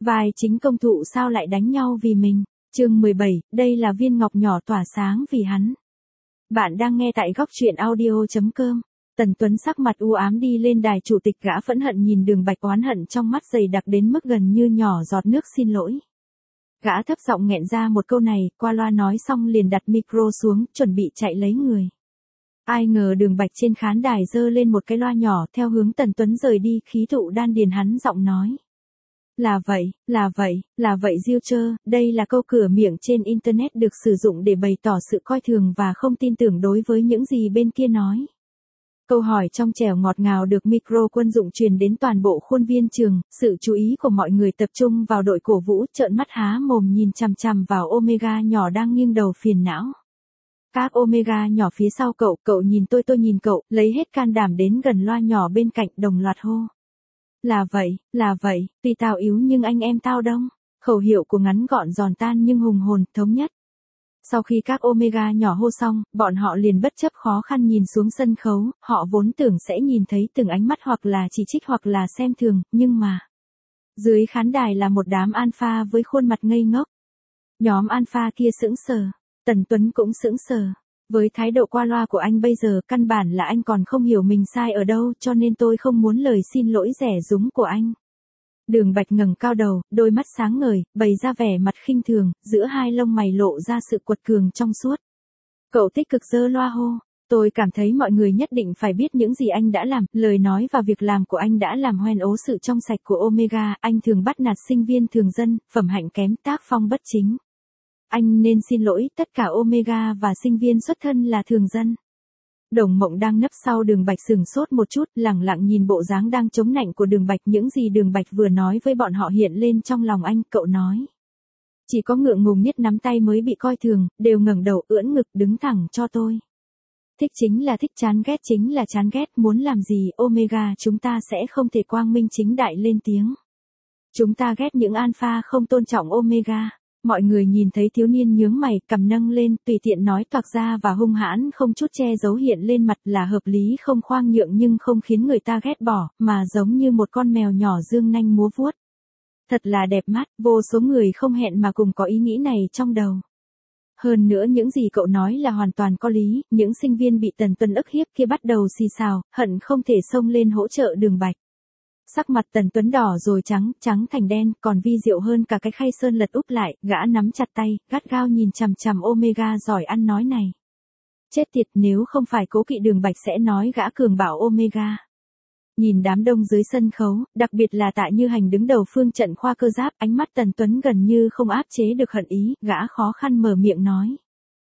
Vai chính công thụ sao lại đánh nhau vì mình? Chương 17, đây là viên ngọc nhỏ tỏa sáng vì hắn. Bạn đang nghe tại góc truyện audio.com. Tần Tuấn sắc mặt u ám đi lên đài chủ tịch, gã phẫn hận nhìn Đường Bạch oán hận trong mắt dày đặc đến mức gần như nhỏ giọt nước xin lỗi. Gã thấp giọng nghẹn ra một câu này, qua loa nói xong liền đặt micro xuống, chuẩn bị chạy lấy người. Ai ngờ Đường Bạch trên khán đài giơ lên một cái loa nhỏ theo hướng Tần Tuấn rời đi, khí thụ đan điền hắn giọng nói. Là vậy Diêu Trơ, đây là câu cửa miệng trên Internet được sử dụng để bày tỏ sự coi thường và không tin tưởng đối với những gì bên kia nói. Câu hỏi trong trẻo ngọt ngào được micro quân dụng truyền đến toàn bộ khuôn viên trường, sự chú ý của mọi người tập trung vào đội cổ vũ, trợn mắt há mồm nhìn chằm chằm vào Omega nhỏ đang nghiêng đầu phiền não. Các Omega nhỏ phía sau cậu nhìn tôi nhìn cậu, lấy hết can đảm đến gần loa nhỏ bên cạnh đồng loạt hô. Là vậy, tuy tao yếu nhưng anh em tao đông. Khẩu hiệu của ngắn gọn giòn tan nhưng hùng hồn, thống nhất. Sau khi các Omega nhỏ hô xong, bọn họ liền bất chấp khó khăn nhìn xuống sân khấu, họ vốn tưởng sẽ nhìn thấy từng ánh mắt hoặc là chỉ trích hoặc là xem thường, nhưng mà dưới khán đài là một đám alpha với khuôn mặt ngây ngốc. Nhóm alpha kia sững sờ, Tần Tuấn cũng sững sờ. Với thái độ qua loa của anh bây giờ, căn bản là anh còn không hiểu mình sai ở đâu, cho nên tôi không muốn lời xin lỗi rẻ rúng của anh. Đường Bạch ngẩng cao đầu, đôi mắt sáng ngời, bày ra vẻ mặt khinh thường, giữa hai lông mày lộ ra sự quật cường trong suốt. Cậu tích cực giơ loa hô. Tôi cảm thấy mọi người nhất định phải biết những gì anh đã làm, lời nói và việc làm của anh đã làm hoen ố sự trong sạch của Omega, anh thường bắt nạt sinh viên thường dân, phẩm hạnh kém, tác phong bất chính. Anh nên xin lỗi tất cả Omega và sinh viên xuất thân là thường dân. Đồng Mộng đang nấp sau Đường Bạch sừng sốt một chút, lẳng lặng nhìn bộ dáng đang chống nạnh của Đường Bạch. Những gì Đường Bạch vừa nói với bọn họ hiện lên trong lòng anh, cậu nói. Chỉ có ngượng ngùng nhất nắm tay mới bị coi thường, đều ngẩng đầu ưỡn ngực đứng thẳng cho tôi. Thích chính là thích, chán ghét chính là chán ghét, muốn làm gì Omega chúng ta sẽ không thể quang minh chính đại lên tiếng. Chúng ta ghét những alpha không tôn trọng Omega. Mọi người nhìn thấy thiếu niên nhướng mày, cằm nâng lên, tùy tiện nói toạc ra và hung hãn không chút che giấu hiện lên mặt, là hợp lý không khoang nhượng nhưng không khiến người ta ghét bỏ, mà giống như một con mèo nhỏ dương nanh múa vuốt. Thật là đẹp mắt, vô số người không hẹn mà cùng có ý nghĩ này trong đầu. Hơn nữa những gì cậu nói là hoàn toàn có lý, những sinh viên bị Tần Tuấn ức hiếp kia bắt đầu xì xào, hận không thể xông lên hỗ trợ Đường Bạch. Sắc mặt Tần Tuấn đỏ rồi trắng thành đen, còn vi diệu hơn cả cái khay sơn lật úp lại, gã nắm chặt tay, gắt gao nhìn chằm chằm Omega giỏi ăn nói này. Chết tiệt, nếu không phải cố kỵ Đường Bạch sẽ nói gã cường bảo Omega. Nhìn đám đông dưới sân khấu, đặc biệt là Tạ Như Hành đứng đầu phương trận khoa cơ giáp, ánh mắt Tần Tuấn gần như không áp chế được hận ý, gã khó khăn mở miệng nói.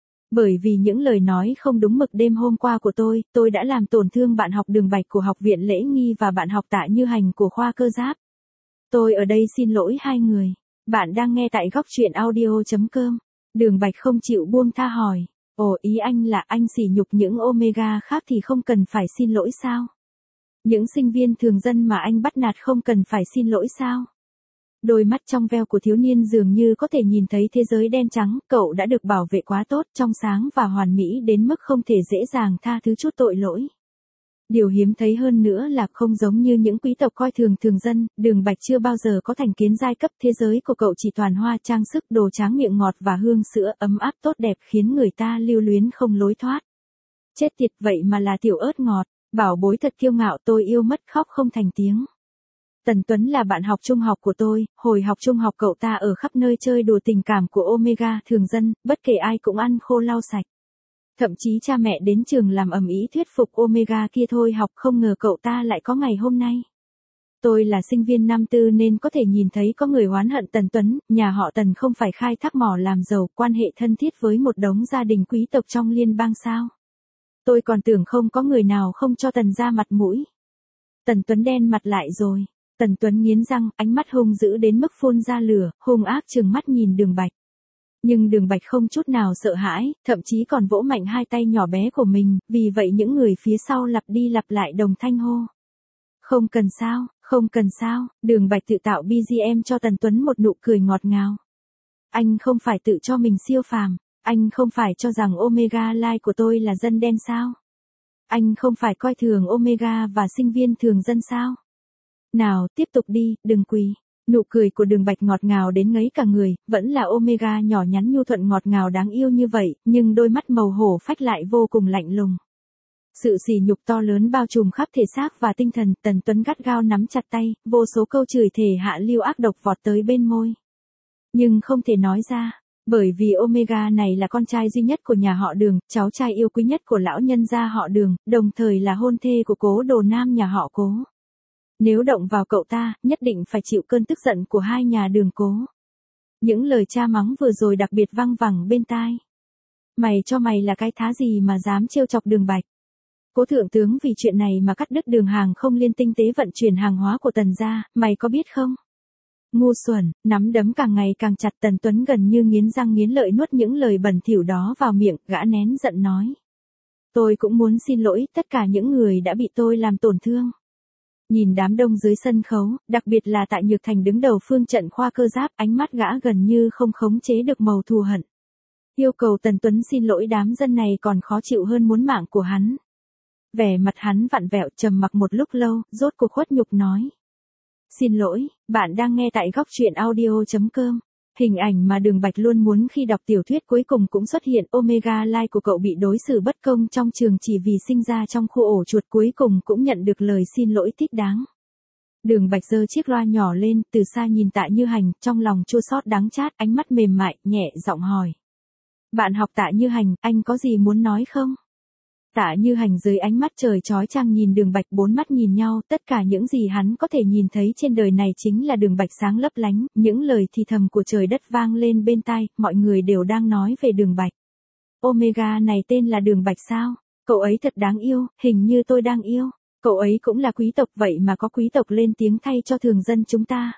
Bởi vì những lời nói không đúng mực đêm hôm qua của tôi đã làm tổn thương bạn học Đường Bạch của học viện lễ nghi và bạn học Tạ Như Hành của khoa cơ giáp. Tôi ở đây xin lỗi hai người. Bạn đang nghe tại góc truyện audio.com. Đường Bạch không chịu buông tha hỏi. Ồ, ý anh là anh sỉ nhục những Omega khác thì không cần phải xin lỗi sao? Những sinh viên thường dân mà anh bắt nạt không cần phải xin lỗi sao? Đôi mắt trong veo của thiếu niên dường như có thể nhìn thấy thế giới đen trắng, cậu đã được bảo vệ quá tốt, trong sáng và hoàn mỹ đến mức không thể dễ dàng tha thứ chút tội lỗi. Điều hiếm thấy hơn nữa là không giống như những quý tộc coi thường thường dân, Đường Bạch chưa bao giờ có thành kiến giai cấp, thế giới của cậu chỉ toàn hoa trang sức, đồ tráng miệng ngọt và hương sữa ấm áp tốt đẹp khiến người ta lưu luyến không lối thoát. Chết tiệt, vậy mà là tiểu ớt ngọt, bảo bối thật kiêu ngạo, tôi yêu mất khóc không thành tiếng. Tần Tuấn là bạn học trung học của tôi, hồi học trung học cậu ta ở khắp nơi chơi đùa tình cảm của Omega thường dân, bất kể ai cũng ăn khô lau sạch. Thậm chí cha mẹ đến trường làm ầm ĩ thuyết phục Omega kia thôi học, không ngờ cậu ta lại có ngày hôm nay. Tôi là sinh viên năm tư nên có thể nhìn thấy có người oán hận Tần Tuấn, nhà họ Tần không phải khai thác mỏ làm giàu, quan hệ thân thiết với một đống gia đình quý tộc trong liên bang sao. Tôi còn tưởng không có người nào không cho Tần ra mặt mũi. Tần Tuấn đen mặt lại rồi. Tần Tuấn nghiến răng, ánh mắt hung dữ đến mức phun ra lửa, hung ác trừng mắt nhìn Đường Bạch. Nhưng Đường Bạch không chút nào sợ hãi, thậm chí còn vỗ mạnh hai tay nhỏ bé của mình, vì vậy những người phía sau lặp đi lặp lại đồng thanh hô. Không cần sao, Đường Bạch tự tạo BGM cho Tần Tuấn một nụ cười ngọt ngào. Anh không phải tự cho mình siêu phàm, anh không phải cho rằng Omega Live của tôi là dân đen sao? Anh không phải coi thường Omega và sinh viên thường dân sao? Nào, tiếp tục đi, đừng quỳ. Nụ cười của Đường Bạch ngọt ngào đến ngấy cả người, vẫn là Omega nhỏ nhắn nhu thuận ngọt ngào đáng yêu như vậy, nhưng đôi mắt màu hổ phách lại vô cùng lạnh lùng. Sự sỉ nhục to lớn bao trùm khắp thể xác và tinh thần, Tần Tuấn gắt gao nắm chặt tay, vô số câu chửi thề hạ lưu ác độc vọt tới bên môi. Nhưng không thể nói ra, bởi vì Omega này là con trai duy nhất của nhà họ Đường, cháu trai yêu quý nhất của lão nhân gia họ Đường, đồng thời là hôn thê của Cố Đồ Nam nhà họ Cố. Nếu động vào cậu ta, nhất định phải chịu cơn tức giận của hai nhà Đường Cố. Những lời cha mắng vừa rồi đặc biệt văng vẳng bên tai. Mày cho mày là cái thá gì mà dám trêu chọc Đường Bạch? Cố thượng tướng vì chuyện này mà cắt đứt đường hàng không liên tinh tế vận chuyển hàng hóa của Tần gia, mày có biết không? Ngu xuẩn, nắm đấm càng ngày càng chặt, Tần Tuấn gần như nghiến răng nghiến lợi nuốt những lời bẩn thỉu đó vào miệng, gã nén giận nói. Tôi cũng muốn xin lỗi tất cả những người đã bị tôi làm tổn thương. Nhìn đám đông dưới sân khấu, đặc biệt là Tạ Nhược Thành đứng đầu phương trận khoa cơ giáp, ánh mắt gã gần như không khống chế được màu thù hận. Yêu cầu Tần Tuấn xin lỗi đám dân này còn khó chịu hơn muốn mạng của hắn. Vẻ mặt hắn vặn vẹo, trầm mặc một lúc lâu, rốt cuộc khuất nhục nói. Xin lỗi, bạn đang nghe tại góc truyện audio.com. Hình ảnh mà Đường Bạch luôn muốn khi đọc tiểu thuyết cuối cùng cũng xuất hiện. Omega Life của cậu bị đối xử bất công trong trường chỉ vì sinh ra trong khu ổ chuột, cuối cùng cũng nhận được lời xin lỗi thích đáng. Đường Bạch giơ chiếc loa nhỏ lên, từ xa nhìn Tạ Như Hành, trong lòng chua xót đắng chát, ánh mắt mềm mại, nhẹ giọng hỏi. Bạn học Tạ Như Hành, anh có gì muốn nói không? Tạ Như Hành dưới ánh mắt trời chói chang nhìn Đường Bạch, bốn mắt nhìn nhau, tất cả những gì hắn có thể nhìn thấy trên đời này chính là Đường Bạch sáng lấp lánh, những lời thì thầm của trời đất vang lên bên tai, mọi người đều đang nói về Đường Bạch. Omega này tên là Đường Bạch sao? Cậu ấy thật đáng yêu, hình như tôi đang yêu. Cậu ấy cũng là quý tộc, vậy mà có quý tộc lên tiếng thay cho thường dân chúng ta.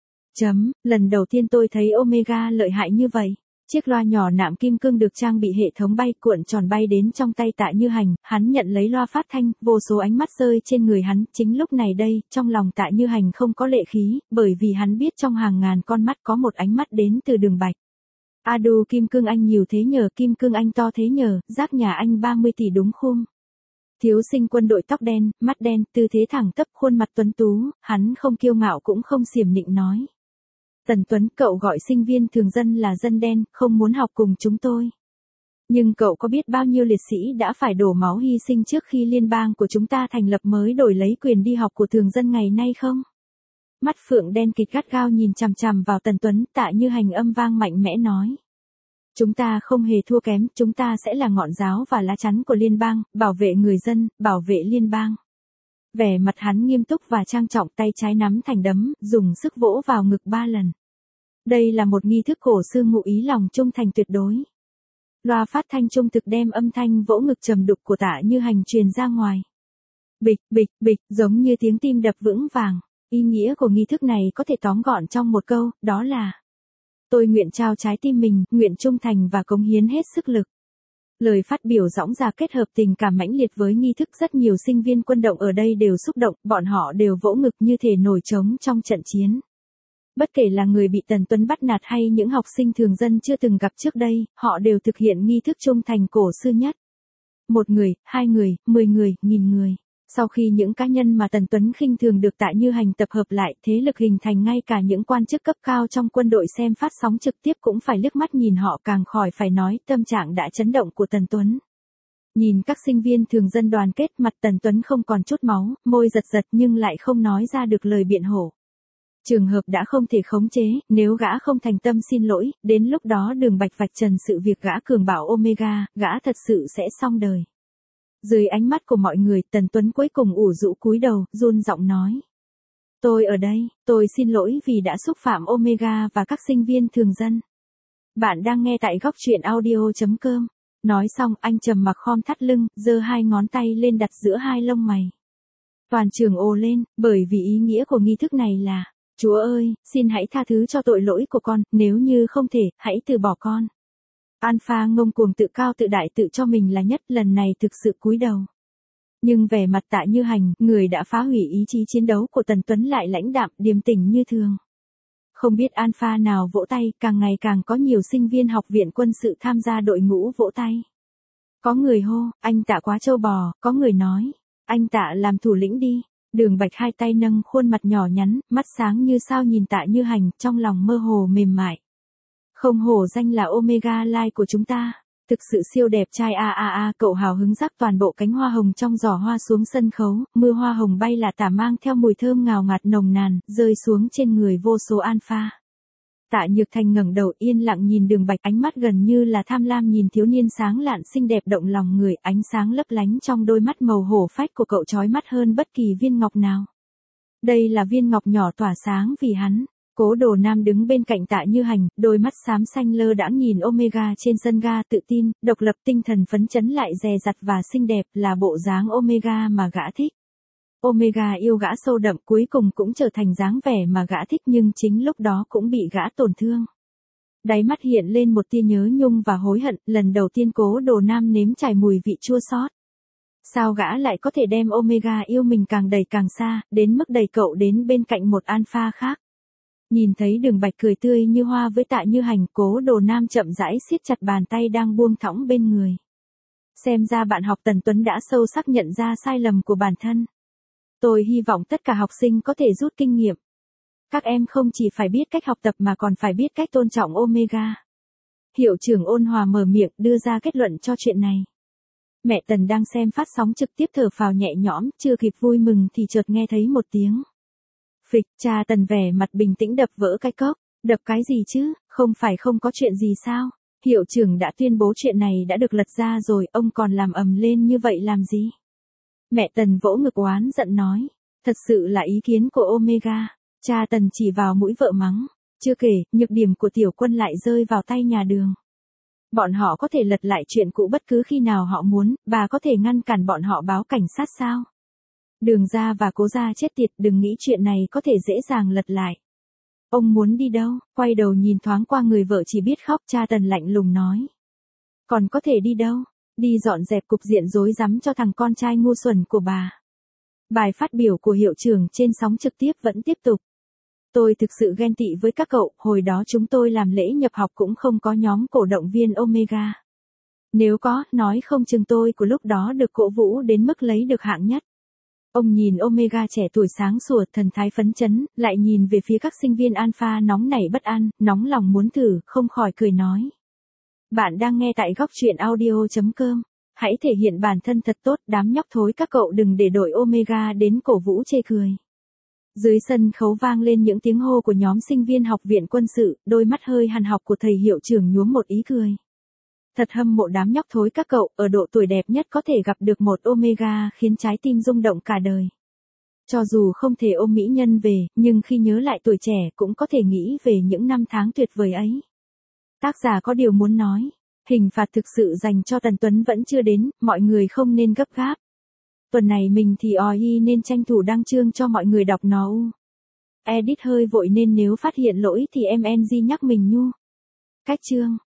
Lần đầu tiên tôi thấy Omega lợi hại như vậy. Chiếc loa nhỏ nạm kim cương được trang bị hệ thống bay cuộn tròn bay đến trong tay Tạ Như Hành, hắn nhận lấy loa phát thanh, vô số ánh mắt rơi trên người hắn, chính lúc này đây, trong lòng Tạ Như Hành không có lệ khí, bởi vì hắn biết trong hàng ngàn con mắt có một ánh mắt đến từ Đường Bạch. Adu kim cương anh nhiều thế nhờ, kim cương anh to thế nhờ, rác nhà anh 30 tỷ đúng không? Thiếu sinh quân đội tóc đen, mắt đen, tư thế thẳng tắp, khuôn mặt tuấn tú, hắn không kiêu ngạo cũng không xiểm nịnh nói. Tần Tuấn, cậu gọi sinh viên thường dân là dân đen, không muốn học cùng chúng tôi. Nhưng cậu có biết bao nhiêu liệt sĩ đã phải đổ máu hy sinh trước khi liên bang của chúng ta thành lập mới đổi lấy quyền đi học của thường dân ngày nay không? Mắt phượng đen kịt gắt gao nhìn chằm chằm vào Tần Tuấn, Tạ Như Hành âm vang mạnh mẽ nói. Chúng ta không hề thua kém, chúng ta sẽ là ngọn giáo và lá chắn của liên bang, bảo vệ người dân, bảo vệ liên bang. Vẻ mặt hắn nghiêm túc và trang trọng, tay trái nắm thành đấm, dùng sức vỗ vào ngực 3 lần. Đây là một nghi thức cổ xưa ngụ ý lòng trung thành tuyệt đối. Loa phát thanh trung thực đem âm thanh vỗ ngực trầm đục của Tạ Như Hành truyền ra ngoài. Bịch, bịch, bịch, giống như tiếng tim đập vững vàng. Ý nghĩa của nghi thức này có thể tóm gọn trong một câu, đó là tôi nguyện trao trái tim mình, nguyện trung thành và cống hiến hết sức lực. Lời phát biểu dõng dạc kết hợp tình cảm mãnh liệt với nghi thức, rất nhiều sinh viên quân động ở đây đều xúc động, bọn họ đều vỗ ngực như thể nổi trống trong trận chiến. Bất kể là người bị Tần Tuấn bắt nạt hay những học sinh thường dân chưa từng gặp trước đây, họ đều thực hiện nghi thức trung thành cổ xưa nhất. 1 người, 2 người, 10 người, 1000 người. Sau khi những cá nhân mà Tần Tuấn khinh thường được Tạ Như Hành tập hợp lại, thế lực hình thành, ngay cả những quan chức cấp cao trong quân đội xem phát sóng trực tiếp cũng phải liếc mắt nhìn họ, càng khỏi phải nói tâm trạng đã chấn động của Tần Tuấn. Nhìn các sinh viên thường dân đoàn kết, mặt Tần Tuấn không còn chút máu, môi giật giật nhưng lại không nói ra được lời biện hộ. Trường hợp đã không thể khống chế, nếu gã không thành tâm xin lỗi, đến lúc đó Đường Bạch vạch trần sự việc gã cường bảo Omega, gã thật sự sẽ xong đời. Dưới ánh mắt của mọi người, Tần Tuấn cuối cùng ủ rũ cúi đầu, run giọng nói. Tôi ở đây, tôi xin lỗi vì đã xúc phạm Omega và các sinh viên thường dân. Bạn đang nghe tại góc truyện audio.com. Nói xong, anh trầm mặc khom thắt lưng, giơ 2 ngón tay lên đặt giữa 2 lông mày. Toàn trường ồ lên, bởi vì ý nghĩa của nghi thức này là, Chúa ơi, xin hãy tha thứ cho tội lỗi của con, nếu như không thể, hãy từ bỏ con. Alpha ngông cuồng tự cao tự đại tự cho mình là nhất, lần này thực sự cúi đầu. Nhưng vẻ mặt Tạ Như Hành, người đã phá hủy ý chí chiến đấu của Tần Tuấn, lại lãnh đạm, điềm tĩnh như thường. Không biết Alpha nào vỗ tay, càng ngày càng có nhiều sinh viên học viện quân sự tham gia đội ngũ vỗ tay. Có người hô, anh Tạ quá trâu bò, có người nói, anh Tạ làm thủ lĩnh đi. Đường Bạch hai tay nâng khuôn mặt nhỏ nhắn, mắt sáng như sao nhìn Tạ Như Hành, trong lòng mơ hồ mềm mại. Không hổ danh là Omega Life của chúng ta. Thực sự siêu đẹp trai cậu hào hứng rắc toàn bộ cánh hoa hồng trong giỏ hoa xuống sân khấu, mưa hoa hồng bay là tả mang theo mùi thơm ngào ngạt nồng nàn, rơi xuống trên người vô số alpha. Tạ Nhược Thành ngẩng đầu yên lặng nhìn Đường Bạch, ánh mắt gần như là tham lam nhìn thiếu niên sáng lạn xinh đẹp động lòng người, ánh sáng lấp lánh trong đôi mắt màu hổ phách của cậu chói mắt hơn bất kỳ viên ngọc nào. Đây là viên ngọc nhỏ tỏa sáng vì hắn. Cố Đồ Nam đứng bên cạnh Tạ Như Hành, đôi mắt xám xanh lơ đãng nhìn Omega trên sân ga, tự tin, độc lập, tinh thần phấn chấn lại dè dặt và xinh đẹp, là bộ dáng Omega mà gã thích. Omega yêu gã sâu đậm, cuối cùng cũng trở thành dáng vẻ mà gã thích, nhưng chính lúc đó cũng bị gã tổn thương. Đáy mắt hiện lên một tia nhớ nhung và hối hận, lần đầu tiên Cố Đồ Nam nếm trải mùi vị chua xót. Sao gã lại có thể đem Omega yêu mình càng đẩy càng xa, đến mức đẩy cậu đến bên cạnh một alpha khác. Nhìn thấy Đường Bạch cười tươi như hoa với Tạ Như Hành, Cố Đồ Nam chậm rãi siết chặt bàn tay đang buông thõng bên người. Xem ra bạn học Tần Tuấn đã sâu sắc nhận ra sai lầm của bản thân. Tôi hy vọng tất cả học sinh có thể rút kinh nghiệm. Các em không chỉ phải biết cách học tập mà còn phải biết cách tôn trọng Omega. Hiệu trưởng ôn hòa mở miệng đưa ra kết luận cho chuyện này. Mẹ Tần đang xem phát sóng trực tiếp thở phào nhẹ nhõm, chưa kịp vui mừng thì chợt nghe thấy một tiếng phịch. Cha Tần vẻ mặt bình tĩnh đập vỡ cái cốc. Đập cái gì chứ, không phải không có chuyện gì sao? Hiệu trưởng đã tuyên bố chuyện này đã được lật ra rồi, ông còn làm ầm lên như vậy làm gì? Mẹ Tần vỗ ngực oán giận nói. Thật sự là ý kiến của Omega. Cha Tần chỉ vào mũi vợ mắng. Chưa kể, nhược điểm của Tiểu Quân lại rơi vào tay nhà Đường. Bọn họ có thể lật lại chuyện cũ bất cứ khi nào họ muốn, bà có thể ngăn cản bọn họ báo cảnh sát sao? Đường gia và Cố gia chết tiệt, đừng nghĩ chuyện này có thể dễ dàng lật lại. Ông muốn đi đâu? Quay đầu nhìn thoáng qua người vợ chỉ biết khóc, cha Tần lạnh lùng nói. Còn có thể đi đâu? Đi dọn dẹp cục diện rối rắm cho thằng con trai ngu xuẩn của bà. Bài phát biểu của hiệu trưởng trên sóng trực tiếp vẫn tiếp tục. Tôi thực sự ghen tị với các cậu, hồi đó chúng tôi làm lễ nhập học cũng không có nhóm cổ động viên Omega. Nếu có, nói không chừng tôi của lúc đó được cổ vũ đến mức lấy được hạng nhất. Ông nhìn Omega trẻ tuổi sáng sủa, thần thái phấn chấn, lại nhìn về phía các sinh viên alpha nóng nảy bất an, nóng lòng muốn thử, không khỏi cười nói. Bạn đang nghe tại góc truyện audio.com. Hãy thể hiện bản thân thật tốt, đám nhóc thối các cậu đừng để đội Omega đến cổ vũ chê cười. Dưới sân khấu vang lên những tiếng hô của nhóm sinh viên học viện quân sự, đôi mắt hơi hằn học của thầy hiệu trưởng nhuốm một ý cười. Thật hâm mộ đám nhóc thối các cậu, ở độ tuổi đẹp nhất có thể gặp được một Omega khiến trái tim rung động cả đời. Cho dù không thể ôm mỹ nhân về, nhưng khi nhớ lại tuổi trẻ cũng có thể nghĩ về những năm tháng tuyệt vời ấy. Tác giả có điều muốn nói. Hình phạt thực sự dành cho Tần Tuấn vẫn chưa đến, mọi người không nên gấp gáp. Tuần này mình thì nên tranh thủ đăng chương cho mọi người đọc nó. Edit hơi vội nên nếu phát hiện lỗi thì em NG nhắc mình nhu. Cách chương.